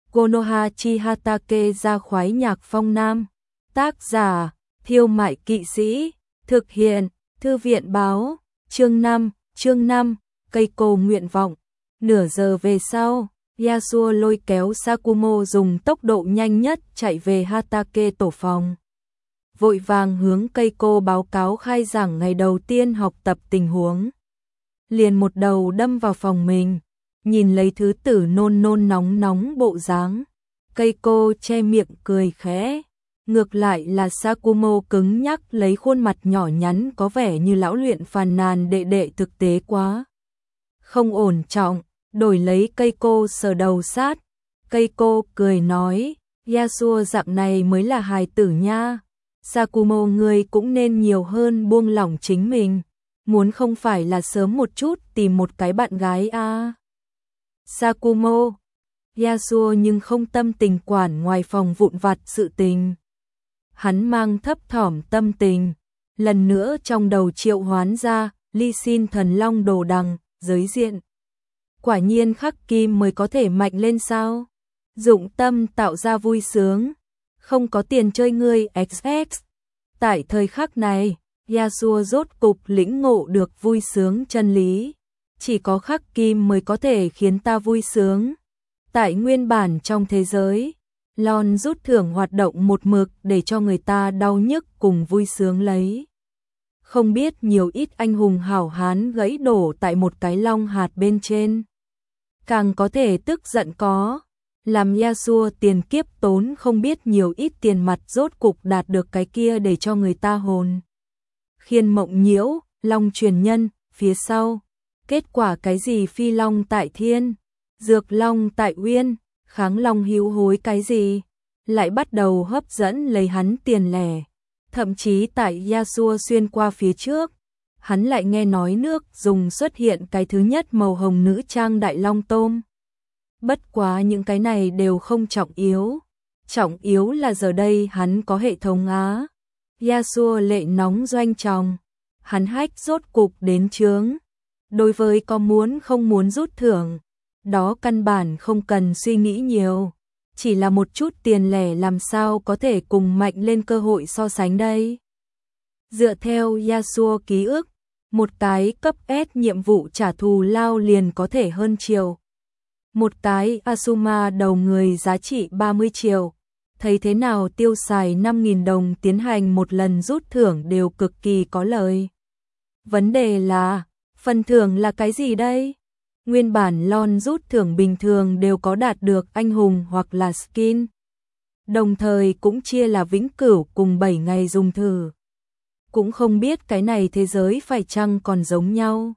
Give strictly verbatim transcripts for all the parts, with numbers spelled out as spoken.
Konoha Chihatake ra khoái nhạc phong nam. Tác giả, Thiêu Mại Kỵ Sĩ. Thực hiện, Thư viện báo. Chương năm, chương năm, cây cô nguyện vọng. Nửa giờ về sau, Yasuo lôi kéo Sakumo dùng tốc độ nhanh nhất chạy về Hatake tổ phòng. Vội vàng hướng cây cô báo cáo khai giảng ngày đầu tiên học tập tình huống. Liền một đầu đâm vào phòng mình, nhìn lấy thứ tử nôn nôn nóng nóng bộ dáng. Cây cô che miệng cười khẽ. Ngược lại là Sakumo cứng nhắc lấy khuôn mặt nhỏ nhắn có vẻ như lão luyện phàn nàn đệ đệ thực tế quá. Không ổn trọng, đổi lấy cây cô sờ đầu sát. Cây cô cười nói, Yasuo dạng này mới là hài tử nha. Sakumo ngươi cũng nên nhiều hơn buông lỏng chính mình. Muốn không phải là sớm một chút tìm một cái bạn gái à. Sakumo, Yasuo nhưng không tâm tình quản ngoài phòng vụn vặt sự tình. Hắn mang thấp thỏm tâm tình, lần nữa trong đầu triệu hoán ra, Ly Xin thần long đồ đằng, giới diện. Quả nhiên khắc kim mới có thể mạnh lên sao? Dụng tâm tạo ra vui sướng, không có tiền chơi ngươi ích ích. Tại thời khắc này, Yasuo rốt cục lĩnh ngộ được vui sướng chân lý. Chỉ có khắc kim mới có thể khiến ta vui sướng. Tại nguyên bản trong thế giới, lon rút thưởng hoạt động một mực để cho người ta đau nhức cùng vui sướng lấy. Không biết nhiều ít anh hùng hảo hán gãy đổ tại một cái long hạt bên trên. Càng có thể tức giận có, làm Yasuo tiền kiếp tốn không biết nhiều ít tiền mặt rốt cục đạt được cái kia để cho người ta hồn. Khiên mộng nhiễu, long truyền nhân, phía sau. Kết quả cái gì phi long tại thiên, dược long tại uyên, kháng long hữu hối cái gì, lại bắt đầu hấp dẫn lấy hắn tiền lẻ. Thậm chí tại Yasuo xuyên qua phía trước, hắn lại nghe nói nước dùng xuất hiện cái thứ nhất màu hồng nữ trang đại long tôm. Bất quá những cái này đều không trọng yếu. Trọng yếu là giờ đây hắn có hệ thống á. Yasuo lệ nóng doanh tròng. Hắn hách rốt cục đến chướng. Đối với có muốn không muốn rút thưởng, đó căn bản không cần suy nghĩ nhiều. Chỉ là một chút tiền lẻ làm sao có thể cùng mạnh lên cơ hội so sánh đây. Dựa theo Yasuo ký ức, một cái cấp S nhiệm vụ trả thù lao liền có thể hơn triệu. Một cái Asuma đầu người giá trị ba mươi triệu. Thấy thế nào tiêu xài năm nghìn đồng tiến hành một lần rút thưởng đều cực kỳ có lời. Vấn đề là, phần thưởng là cái gì đây? Nguyên bản lon rút thưởng bình thường đều có đạt được anh hùng hoặc là skin. Đồng thời cũng chia là vĩnh cửu cùng bảy ngày dùng thử. Cũng không biết cái này thế giới phải chăng còn giống nhau.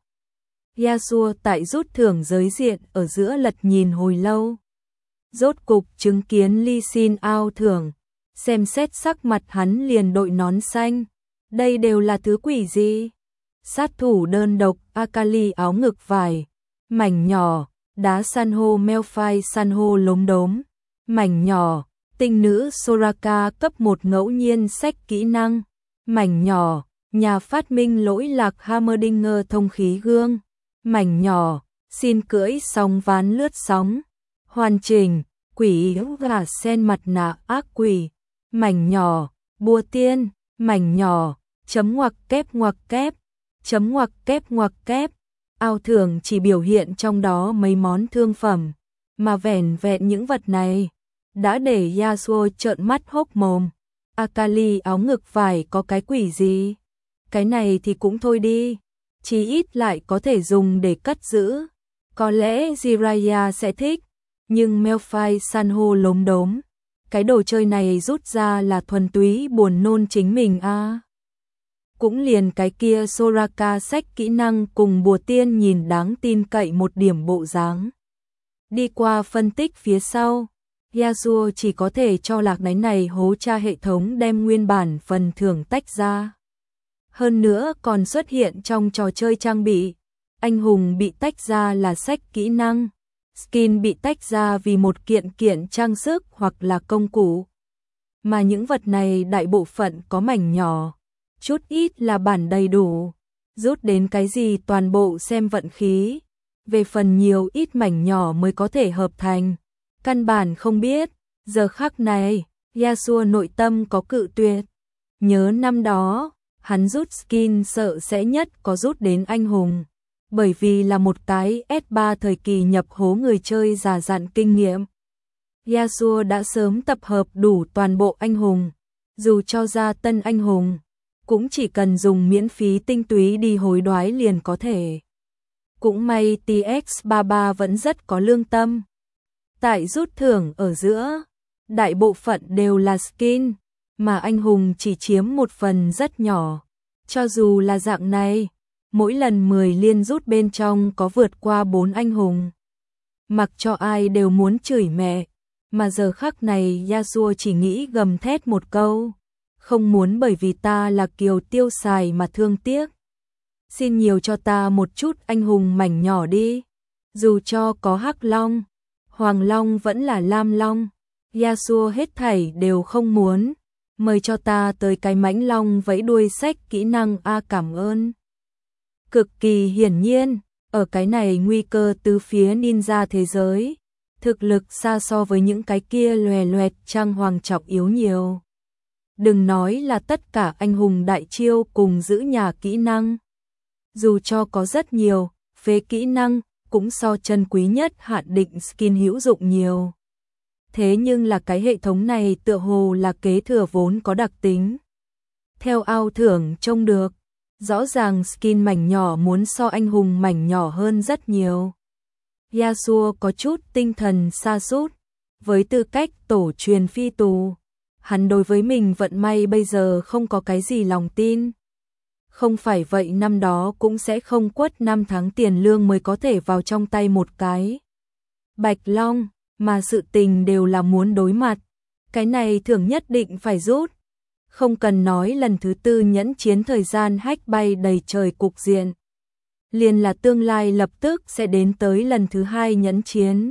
Yasuo tại rút thưởng giới diện ở giữa lật nhìn hồi lâu. Rốt cục chứng kiến Ly Xin ao thưởng, xem xét sắc mặt hắn liền đội nón xanh. Đây đều là thứ quỷ gì? Sát thủ đơn độc, Akali áo ngực vải, mảnh nhỏ, đá san hô Melphai san hô lốm đốm, mảnh nhỏ, tinh nữ Soraka cấp một ngẫu nhiên sách kỹ năng, mảnh nhỏ, nhà phát minh lỗi lạc Hammerdinger thông khí gương, mảnh nhỏ, xin cưỡi sóng ván lướt sóng, hoàn chỉnh, quỷ gà sen mặt nạ ác quỷ, mảnh nhỏ, bùa tiên, mảnh nhỏ, chấm ngoặc kép ngoặc kép, chấm ngoặc kép ngoặc kép. Ao thưởng chỉ biểu hiện trong đó mấy món thương phẩm, mà vẻn vẹn những vật này đã để Yasuo trợn mắt hốc mồm. Akali áo ngực vải có cái quỷ gì? Cái này thì cũng thôi đi, chí ít lại có thể dùng để cất giữ. Có lẽ Jiraiya sẽ thích, nhưng Melphai san hô lốm đốm, cái đồ chơi này rút ra là thuần túy buồn nôn chính mình a. À. Cũng liền cái kia Soraka sách kỹ năng cùng bùa tiên nhìn đáng tin cậy một điểm bộ dáng. Đi qua phân tích phía sau, Yasuo chỉ có thể cho lạc đáy này hố tra hệ thống đem nguyên bản phần thưởng tách ra. Hơn nữa còn xuất hiện trong trò chơi trang bị, anh hùng bị tách ra là sách kỹ năng, skin bị tách ra vì một kiện kiện trang sức hoặc là công cụ. Mà những vật này đại bộ phận có mảnh nhỏ, chút ít là bản đầy đủ, rút đến cái gì toàn bộ xem vận khí. Về phần nhiều ít mảnh nhỏ mới có thể hợp thành, Căn bản không biết, giờ khắc này, Yasuo nội tâm có cự tuyệt. Nhớ năm đó, hắn rút skin sợ sẽ nhất có rút đến anh hùng. Bởi vì là một cái S ba thời kỳ nhập hố người chơi già dặn kinh nghiệm. Yasuo đã sớm tập hợp đủ toàn bộ anh hùng. Dù cho ra tân anh hùng, cũng chỉ cần dùng miễn phí tinh túy đi hối đoái liền có thể. Cũng may tê ích ba mươi ba vẫn rất có lương tâm. Tại rút thưởng ở giữa, đại bộ phận đều là skin, mà anh hùng chỉ chiếm một phần rất nhỏ. Cho dù là dạng này, mỗi lần mười liên rút bên trong có vượt qua bốn anh hùng. Mặc cho ai đều muốn chửi mẹ, mà giờ khắc này Yasuo chỉ nghĩ gầm thét một câu. Không muốn bởi vì ta là kiều tiêu xài mà thương tiếc. Xin nhiều cho ta một chút anh hùng mảnh nhỏ đi. Dù cho có Hắc Long, Hoàng Long vẫn là Lam Long. Yasuo hết thảy đều không muốn. Mời cho ta tới cái mãnh long vẫy đuôi sách kỹ năng A cảm ơn. Cực kỳ hiển nhiên, ở cái này nguy cơ từ phía ninja thế giới. Thực lực xa so với những cái kia loè loẹt trang hoàng trọng yếu nhiều. Đừng nói là tất cả anh hùng đại chiêu cùng giữ nhà kỹ năng. Dù cho có rất nhiều, phế kỹ năng, cũng so chân quý nhất hạn định skin hữu dụng nhiều. Thế nhưng là cái hệ thống này tựa hồ là kế thừa vốn có đặc tính. Theo ao thưởng trông được, rõ ràng skin mảnh nhỏ muốn so anh hùng mảnh nhỏ hơn rất nhiều. Yasuo có chút tinh thần sa sút với tư cách tổ truyền phi tù. Hắn đối với mình vận may bây giờ không có cái gì lòng tin. Không phải vậy năm đó cũng sẽ không quất năm tháng tiền lương mới có thể vào trong tay một cái Bạch Long, mà sự tình đều là muốn đối mặt. Cái này thưởng nhất định phải rút. Không cần nói lần thứ tư nhẫn chiến thời gian hách bay đầy trời cục diện. Liền là tương lai lập tức sẽ đến tới lần thứ hai nhẫn chiến.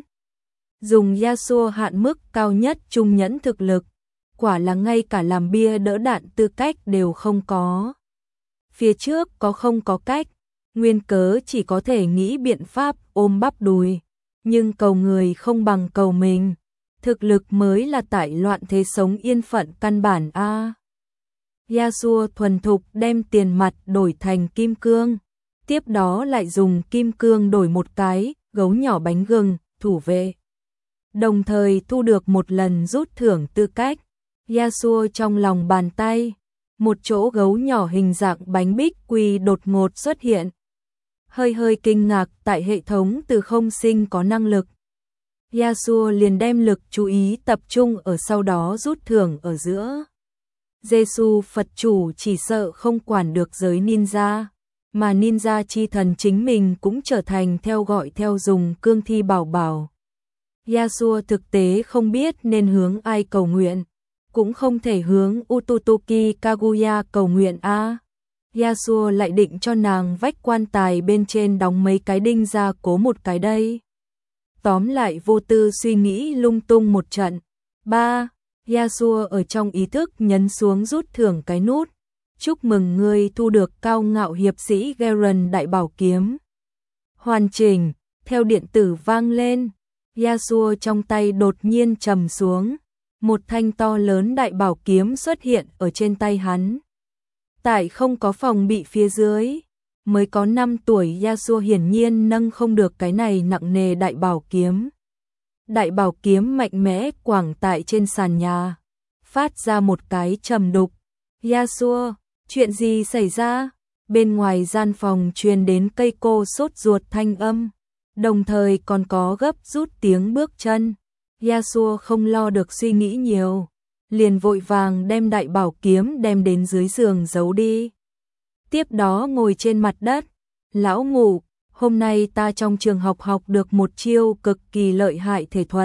Dùng Yasuo hạn mức cao nhất trung nhẫn thực lực. Quả là ngay cả làm bia đỡ đạn tư cách đều không có. Phía trước có không có cách, nguyên cớ chỉ có thể nghĩ biện pháp ôm bắp đùi. Nhưng cầu người không bằng cầu mình. Thực lực mới là tại loạn thế sống yên phận căn bản a. Yasuo thuần thục đem tiền mặt đổi thành kim cương. Tiếp đó lại dùng kim cương đổi một cái gấu nhỏ bánh gừng, thủ vệ. Đồng thời thu được một lần rút thưởng tư cách. Yasuo trong lòng bàn tay, một chỗ gấu nhỏ hình dạng bánh bích quy đột ngột xuất hiện. Hơi hơi kinh ngạc tại hệ thống từ không sinh có năng lực. Yasuo liền đem lực chú ý tập trung ở sau đó rút thưởng ở giữa. Giê-xu Phật chủ chỉ sợ không quản được giới ninja, mà ninja chi thần chính mình cũng trở thành theo gọi theo dùng cương thi bảo bảo. Yasuo thực tế không biết nên hướng ai cầu nguyện, cũng không thể hướng Ututuki Kaguya cầu nguyện a. Yasuo lại định cho nàng vách quan tài bên trên đóng mấy cái đinh ra cố một cái đây. Tóm lại vô tư suy nghĩ lung tung một trận. ba. Yasuo ở trong ý thức nhấn xuống rút thưởng cái nút. Chúc mừng ngươi thu được cao ngạo hiệp sĩ Garen đại bảo kiếm. Hoàn chỉnh, theo điện tử vang lên. Yasuo trong tay đột nhiên trầm xuống. Một thanh to lớn đại bảo kiếm xuất hiện ở trên tay hắn. Tại không có phòng bị phía dưới, mới có năm tuổi Yasuo hiển nhiên nâng không được cái này nặng nề đại bảo kiếm. Đại bảo kiếm mạnh mẽ quẳng tại trên sàn nhà, phát ra một cái trầm đục. Yasuo, chuyện gì xảy ra? Bên ngoài gian phòng truyền đến cây cô sốt ruột thanh âm, đồng thời còn có gấp rút tiếng bước chân. Yasuo không lo được suy nghĩ nhiều, liền vội vàng đem đại bảo kiếm đem đến dưới giường giấu đi. Tiếp đó ngồi trên mặt đất, lão ngủ, hôm nay ta trong trường học học được một chiêu cực kỳ lợi hại thể thuật.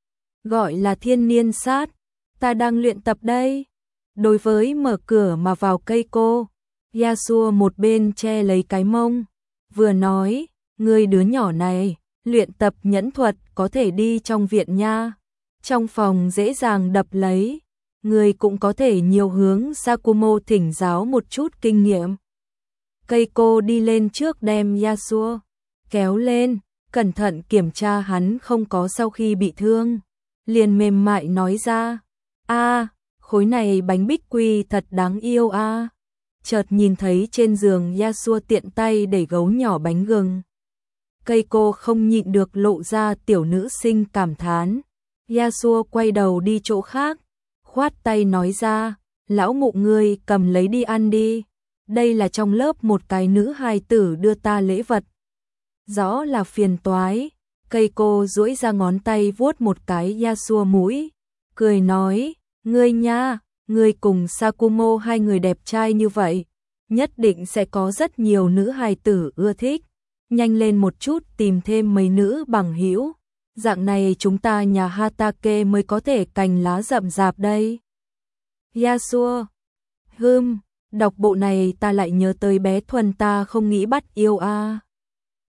Gọi là thiên niên sát, ta đang luyện tập đây. Đối với mở cửa mà vào cây cô, Yasuo một bên che lấy cái mông, vừa nói, ngươi đứa nhỏ này, luyện tập nhẫn thuật có thể đi trong viện nha. Trong phòng dễ dàng đập lấy, ngươi cũng có thể nhiều hướng Sakumo thỉnh giáo một chút kinh nghiệm. Cây cô đi lên trước đem Yasuo kéo lên, cẩn thận kiểm tra hắn không có sau khi bị thương. liền mềm mại nói ra, a, khối này bánh bích quy thật đáng yêu a. Chợt nhìn thấy trên giường Yasuo tiện tay đẩy gấu nhỏ bánh gừng. Keiko không nhịn được lộ ra tiểu nữ sinh cảm thán. Yasuo quay đầu đi chỗ khác, khoát tay nói ra, lão mụ ngươi cầm lấy đi ăn đi. Đây là trong lớp một cái nữ hài tử đưa ta lễ vật. Rõ là phiền toái. Keiko duỗi ra ngón tay vuốt một cái Yasuo mũi, cười nói, ngươi nha, ngươi cùng Sakumo hai người đẹp trai như vậy, nhất định sẽ có rất nhiều nữ hài tử ưa thích. Nhanh lên một chút tìm thêm mấy nữ bằng hữu, dạng này chúng ta nhà Hatake mới có thể cành lá rậm rạp đây. Yasuo, hừm, đọc bộ này ta lại nhớ tới bé Thuần ta không nghĩ bắt yêu a.